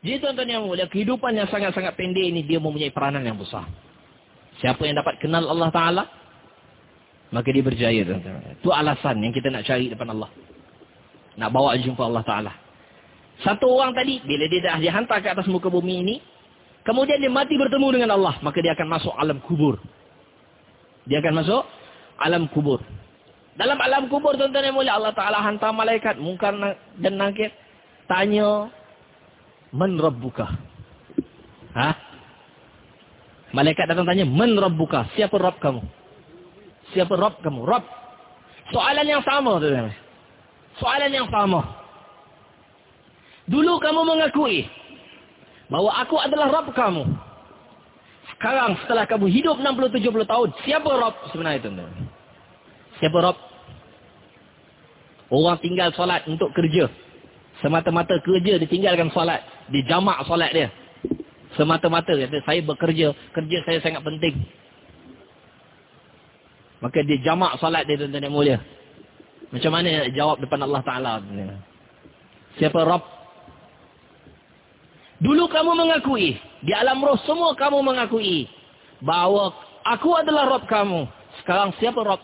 Jadi tuan-tuan yang mulia, kehidupan yang sangat-sangat pendek ini dia mempunyai peranan yang besar. Siapa yang dapat kenal Allah Ta'ala, maka dia berjaya, tuan-tuan. Itu alasan yang kita nak cari depan Allah. Nak bawa jumpa Allah Ta'ala. Satu orang tadi, bila dia dah dihantar ke atas muka bumi ini, kemudian dia mati bertemu dengan Allah, maka dia akan masuk alam kubur. Dia akan masuk alam kubur. Dalam alam kubur, tuan-tuan yang mulia, Allah Ta'ala hantar malaikat, Munkar dan Nakir, tanya, Man Rabbuka? Malaikat datang tanya, Man Rabbuka? Siapa Rabb kamu? Siapa Rabb kamu? Rabb. Soalan yang sama, tuan-tuan. Soalan yang sama. Dulu kamu mengakui bahawa aku adalah Rabb kamu. Sekarang setelah kamu hidup 60-70 tahun, siapa Rabb sebenarnya, tuan-tuan? Siapa Rabb? Orang tinggal solat untuk kerja. Semata-mata kerja ditinggalkan solat. Dia jamak solat dia. Semata-mata kata, saya bekerja. Kerja saya sangat penting. Maka dia jamak solat dia, tuan-tuan yang mulia. Macam mana nak jawab depan Allah Ta'ala? Siapa Rabb? Dulu kamu mengakui. Di alam roh semua kamu mengakui. Bahawa aku adalah Rabb kamu. Sekarang siapa Rabb?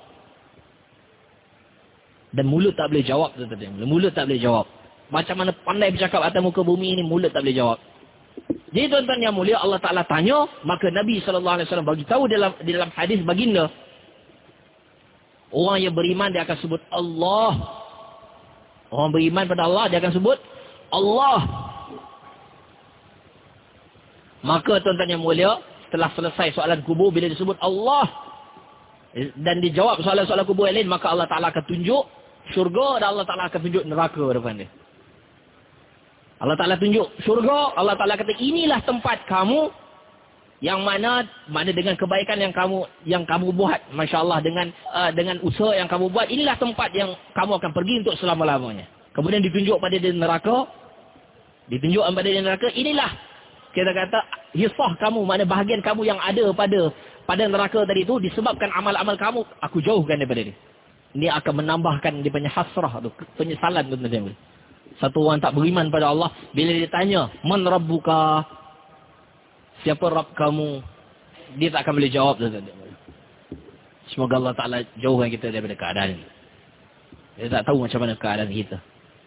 Dan mulut tak boleh jawab, tuan-tuan. Mulut tak boleh jawab. Macam mana pandai bercakap atas muka bumi ini, mulut tak boleh jawab. Jadi tuan-tuan yang mulia, Allah Ta'ala tanya, maka Nabi SAW bagi tahu di dalam hadis baginda, orang yang beriman dia akan sebut Allah. Orang beriman pada Allah dia akan sebut Allah. Maka tuan-tuan yang mulia, setelah selesai soalan kubur, bila disebut Allah dan dijawab soalan-soalan kubur yang lain, maka Allah Ta'ala akan tunjuk syurga dan Allah Ta'ala akan tunjuk neraka depan dia. Allah Ta'ala tunjuk syurga, Allah Ta'ala kata inilah tempat kamu yang mana dengan kebaikan yang kamu buat, masya-Allah, dengan usaha yang kamu buat, inilah tempat yang kamu akan pergi untuk selama-lamanya. Kemudian ditunjuk pada dia neraka, inilah kita kata hisah kamu, mana bahagian kamu yang ada pada neraka tadi itu disebabkan amal-amal kamu, aku jauhkan daripada dia. Ini akan menambahkan dia punya hasrah tu, penyesalan, tuan-tuan. Satu orang tak beriman pada Allah, bila dia tanya, Man Rabbuka? Siapa Rabb kamu? Dia tak akan boleh jawab, tuan-tuan. Semoga Allah Ta'ala jauhkan kita daripada keadaan ini. Dia tak tahu macam mana keadaan kita.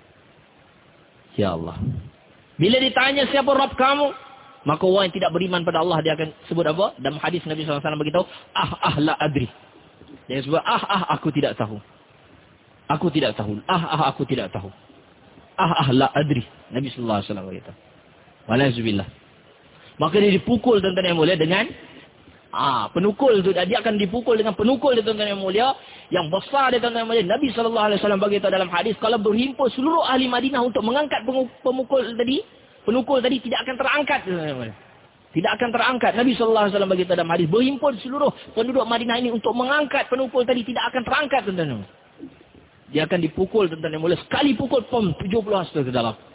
Ya Allah. Bila ditanya siapa Rabb kamu, maka orang yang tidak beriman pada Allah, dia akan sebut apa? Dalam hadis Nabi SAW beritahu, la adri. Dia sebut, aku tidak tahu. Aku tidak tahu. Aku tidak tahu. La adri. Nabi SAW beritahu. Walaikumsalam. Maka dia dipukul, tuan-tuan yang mulia, dengan penukul tu. Dia akan dipukul dengan penukul dia, tuan-tuan yang mulia, yang besar dia, tuan-tuan yang mulia. Nabi SAW beritahu dalam hadis, kalau berhimpun seluruh ahli Madinah untuk mengangkat penukul tadi tidak akan terangkat. Tidak akan terangkat. Nabi SAW beritahu dalam hadis, berhimpun seluruh penduduk Madinah ini untuk mengangkat penukul tadi tidak akan terangkat, tuan-tuan. Dia akan dipukul, tuan-tuan yang mulia. Sekali pukul, 70 hasta ke dalam.